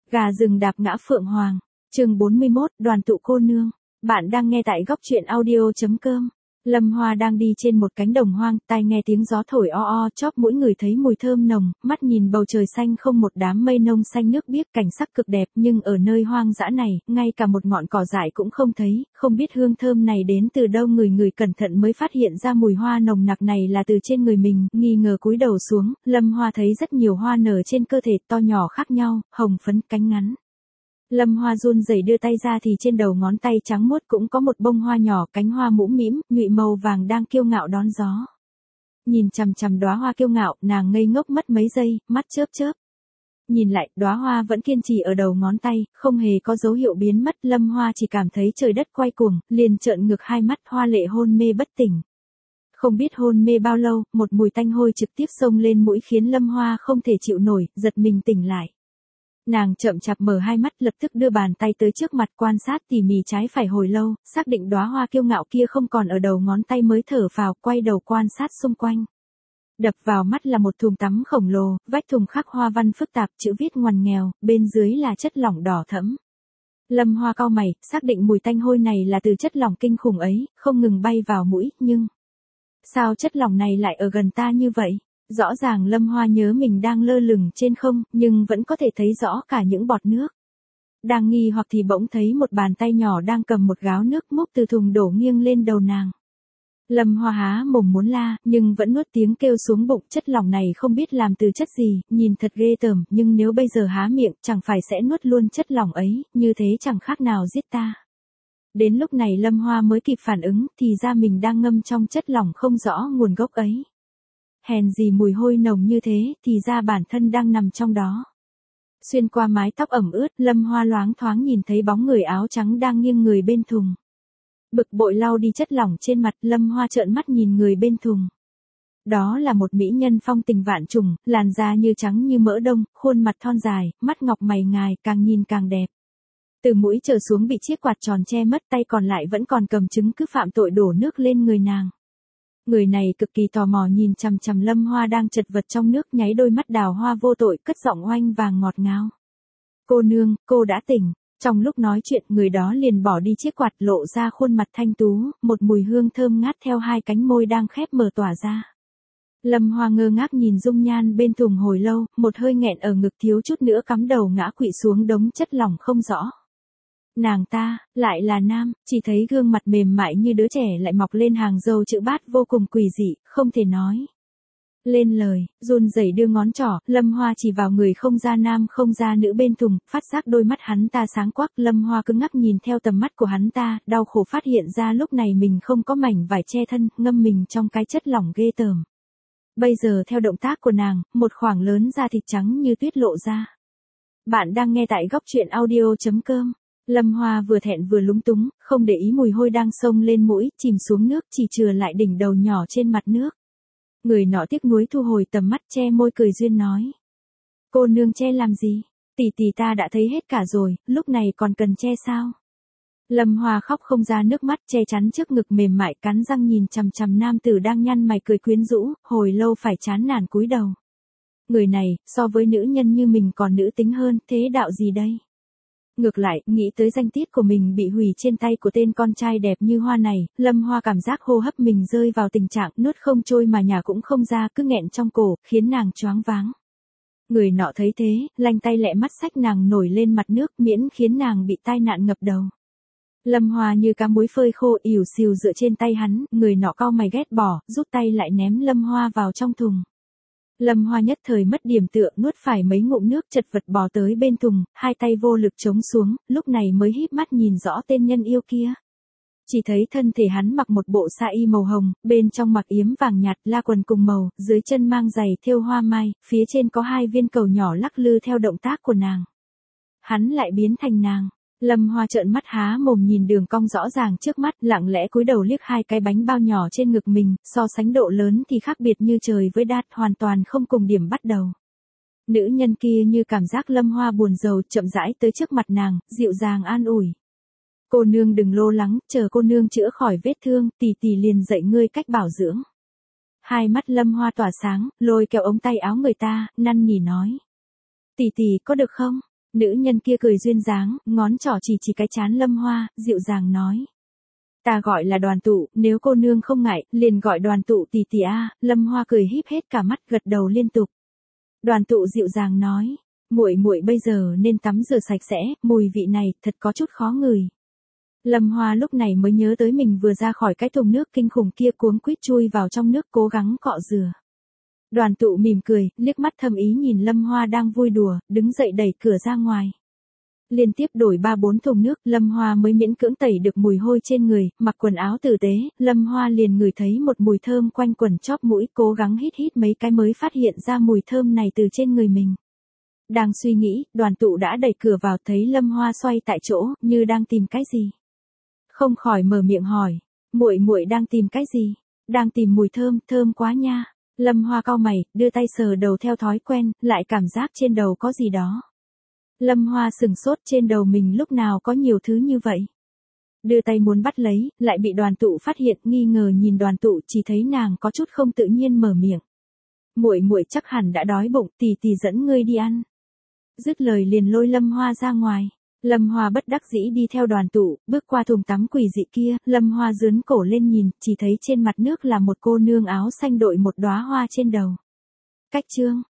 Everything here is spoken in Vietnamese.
Gà rừng đạp ngã phượng hoàng. Chương 41, đoàn tụ cô nương. Bạn đang nghe tại góc truyện audio.com. Lâm Hoa đang đi trên một cánh đồng hoang, tai nghe tiếng gió thổi o o, chóp mũi người thấy mùi thơm nồng, mắt nhìn bầu trời xanh không một đám mây nông xanh nước biếc, cảnh sắc cực đẹp, nhưng ở nơi hoang dã này, ngay cả một ngọn cỏ dại cũng không thấy, không biết hương thơm này đến từ đâu. Người cẩn thận mới phát hiện ra mùi hoa nồng nặc này là từ trên người mình, nghi ngờ cúi đầu xuống, Lâm Hoa thấy rất nhiều hoa nở trên cơ thể, to nhỏ khác nhau, hồng phấn, cánh ngắn. Lâm Hoa run rẩy đưa tay ra thì trên đầu ngón tay trắng muốt cũng có một bông hoa nhỏ, cánh hoa mũm mĩm, nhụy màu vàng đang kiêu ngạo đón gió. Nhìn chằm chằm đóa hoa kiêu ngạo, nàng ngây ngốc mất mấy giây, mắt chớp chớp. Nhìn lại, đóa hoa vẫn kiên trì ở đầu ngón tay, không hề có dấu hiệu biến mất. Lâm Hoa chỉ cảm thấy trời đất quay cuồng, liền trợn ngược hai mắt, hoa lệ hôn mê bất tỉnh. Không biết hôn mê bao lâu, một mùi tanh hôi trực tiếp xông lên mũi khiến Lâm Hoa không thể chịu nổi, giật mình tỉnh lại. Nàng chậm chạp mở hai mắt, lập tức đưa bàn tay tới trước mặt quan sát tỉ mỉ trái phải hồi lâu, xác định đóa hoa kiêu ngạo kia không còn ở đầu ngón tay mới thở phào, quay đầu quan sát xung quanh. Đập vào mắt là một thùng tắm khổng lồ, vách thùng khắc hoa văn phức tạp, chữ viết ngoằn nghèo, bên dưới là chất lỏng đỏ thẫm. Lâm Hoa cau mày, xác định mùi tanh hôi này là từ chất lỏng kinh khủng ấy, không ngừng bay vào mũi, nhưng sao chất lỏng này lại ở gần ta như vậy? Rõ ràng Lâm Hoa nhớ mình đang lơ lửng trên không, nhưng vẫn có thể thấy rõ cả những bọt nước. Đang nghi hoặc thì bỗng thấy một bàn tay nhỏ đang cầm một gáo nước múc từ thùng đổ nghiêng lên đầu nàng. Lâm Hoa há mồm muốn la, nhưng vẫn nuốt tiếng kêu xuống bụng. Chất lỏng này không biết làm từ chất gì, nhìn thật ghê tởm, nhưng nếu bây giờ há miệng, chẳng phải sẽ nuốt luôn chất lỏng ấy, như thế chẳng khác nào giết ta. Đến lúc này Lâm Hoa mới kịp phản ứng, thì ra mình đang ngâm trong chất lỏng không rõ nguồn gốc ấy. Hèn gì mùi hôi nồng như thế, thì ra bản thân đang nằm trong đó. Xuyên qua mái tóc ẩm ướt, Lâm Hoa loáng thoáng nhìn thấy bóng người áo trắng đang nghiêng người bên thùng. Bực bội lau đi chất lỏng trên mặt, Lâm Hoa trợn mắt nhìn người bên thùng. Đó là một mỹ nhân phong tình vạn trùng, làn da như trắng như mỡ đông, khuôn mặt thon dài, mắt ngọc mày ngài, càng nhìn càng đẹp. Từ mũi trở xuống bị chiếc quạt tròn che mất, tay còn lại vẫn còn cầm chứng cứ phạm tội đổ nước lên người nàng. Người này cực kỳ tò mò nhìn chằm chằm Lâm Hoa đang chật vật trong nước, nháy đôi mắt đào hoa vô tội, cất giọng oanh vàng ngọt ngào. Cô nương, cô đã tỉnh. Trong lúc nói chuyện, người đó liền bỏ đi chiếc quạt, lộ ra khuôn mặt thanh tú, một mùi hương thơm ngát theo hai cánh môi đang khép mở tỏa ra. Lâm Hoa ngơ ngác nhìn dung nhan bên thùng hồi lâu, một hơi nghẹn ở ngực thiếu chút nữa cắm đầu ngã quỵ xuống đống chất lỏng không rõ. Nàng ta, lại là nam, chỉ thấy gương mặt mềm mại như đứa trẻ lại mọc lên hàng râu chữ bát vô cùng quỷ dị, không thể nói lên lời. Run rẩy đưa ngón trỏ, Lâm Hoa chỉ vào người không ra nam không ra nữ bên thùng, phát giác đôi mắt hắn ta sáng quắc. Lâm Hoa cứng ngắc nhìn theo tầm mắt của hắn ta, đau khổ phát hiện ra lúc này mình không có mảnh vải che thân, ngâm mình trong cái chất lỏng ghê tởm. Bây giờ theo động tác của nàng, một khoảng lớn da thịt trắng như tuyết lộ ra. Bạn đang nghe tại góc truyện audio.com. Lâm Hoa vừa thẹn vừa lúng túng, không để ý mùi hôi đang xông lên mũi, chìm xuống nước, chỉ chừa lại đỉnh đầu nhỏ trên mặt nước. Người nọ tiếc nuối thu hồi tầm mắt, che môi cười duyên nói. Cô nương che làm gì? Tỷ tỷ ta đã thấy hết cả rồi, lúc này còn cần che sao? Lâm Hoa khóc không ra nước mắt, che chắn trước ngực mềm mại, cắn răng nhìn chằm chằm nam tử đang nhăn mày cười quyến rũ, hồi lâu phải chán nản cúi đầu. Người này, so với nữ nhân như mình còn nữ tính hơn, thế đạo gì đây? Ngược lại, nghĩ tới danh tiết của mình bị hủy trên tay của tên con trai đẹp như hoa này, Lâm Hoa cảm giác hô hấp mình rơi vào tình trạng nuốt không trôi mà nhả cũng không ra, cứ nghẹn trong cổ, khiến nàng choáng váng. Người nọ thấy thế, lanh tay lẹ mắt xách nàng nổi lên mặt nước, miễn khiến nàng bị tai nạn ngập đầu. Lâm Hoa như cá muối phơi khô, ỉu xìu dựa trên tay hắn, người nọ cau mày ghét bỏ, rút tay lại ném Lâm Hoa vào trong thùng. Lâm Hoa nhất thời mất điểm tựa, nuốt phải mấy ngụm nước, chật vật bò tới bên thùng, hai tay vô lực chống xuống, lúc này mới híp mắt nhìn rõ tên nhân yêu kia. Chỉ thấy thân thể hắn mặc một bộ sa y màu hồng, bên trong mặc yếm vàng nhạt, la quần cùng màu, dưới chân mang giày thêu hoa mai, phía trên có hai viên cầu nhỏ lắc lư theo động tác của nàng. Hắn lại biến thành nàng. Lâm Hoa trợn mắt há mồm nhìn đường cong rõ ràng trước mắt, lặng lẽ cúi đầu liếc hai cái bánh bao nhỏ trên ngực mình, so sánh độ lớn thì khác biệt như trời với đất, hoàn toàn không cùng điểm bắt đầu. Nữ nhân kia như cảm giác Lâm Hoa buồn rầu, chậm rãi tới trước mặt nàng, dịu dàng an ủi. Cô nương đừng lo lắng, chờ cô nương chữa khỏi vết thương, tỷ tỷ liền dạy ngươi cách bảo dưỡng. Hai mắt Lâm Hoa tỏa sáng, lôi kéo ống tay áo người ta, năn nỉ nói. Tỷ tỷ có được không? Nữ nhân kia cười duyên dáng, ngón trỏ chỉ chỉ cái trán Lâm Hoa, dịu dàng nói. Ta gọi là Đoàn Tụ, nếu cô nương không ngại, liền gọi Đoàn Tụ tỷ tỷ a. Lâm Hoa cười híp hết cả mắt gật đầu liên tục. Đoàn Tụ dịu dàng nói, muội muội bây giờ nên tắm rửa sạch sẽ, mùi vị này thật có chút khó ngửi. Lâm Hoa lúc này mới nhớ tới mình vừa ra khỏi cái thùng nước kinh khủng kia, cuống quýt chui vào trong nước cố gắng cọ rửa. Đoàn Tụ mỉm cười, liếc mắt thâm ý nhìn Lâm Hoa đang vui đùa, đứng dậy đẩy cửa ra ngoài. Liên tiếp đổi 3-4 thùng nước, Lâm Hoa mới miễn cưỡng tẩy được mùi hôi trên người, mặc quần áo tử tế, Lâm Hoa liền ngửi thấy một mùi thơm quanh quẩn chóp mũi, cố gắng hít mấy cái mới phát hiện ra mùi thơm này từ trên người mình. Đang suy nghĩ, Đoàn Tụ đã đẩy cửa vào, thấy Lâm Hoa xoay tại chỗ, như đang tìm cái gì. Không khỏi mở miệng hỏi, muội muội đang tìm cái gì? Đang tìm mùi thơm, thơm quá nha. Lâm Hoa cau mày, đưa tay sờ đầu theo thói quen, lại cảm giác trên đầu có gì đó. Lâm Hoa sừng sốt, trên đầu mình lúc nào có nhiều thứ như vậy. Đưa tay muốn bắt lấy, lại bị Đoàn Tụ phát hiện, nghi ngờ nhìn Đoàn Tụ, chỉ thấy nàng có chút không tự nhiên mở miệng. Muội muội chắc hẳn đã đói bụng, tỷ tỷ dẫn ngươi đi ăn. Dứt lời liền lôi Lâm Hoa ra ngoài. Lâm Hoa bất đắc dĩ đi theo Đoàn Tụ, bước qua thùng tắm quỷ dị kia, Lâm Hoa giương cổ lên nhìn, chỉ thấy trên mặt nước là một cô nương áo xanh đội một đóa hoa trên đầu. Cách chương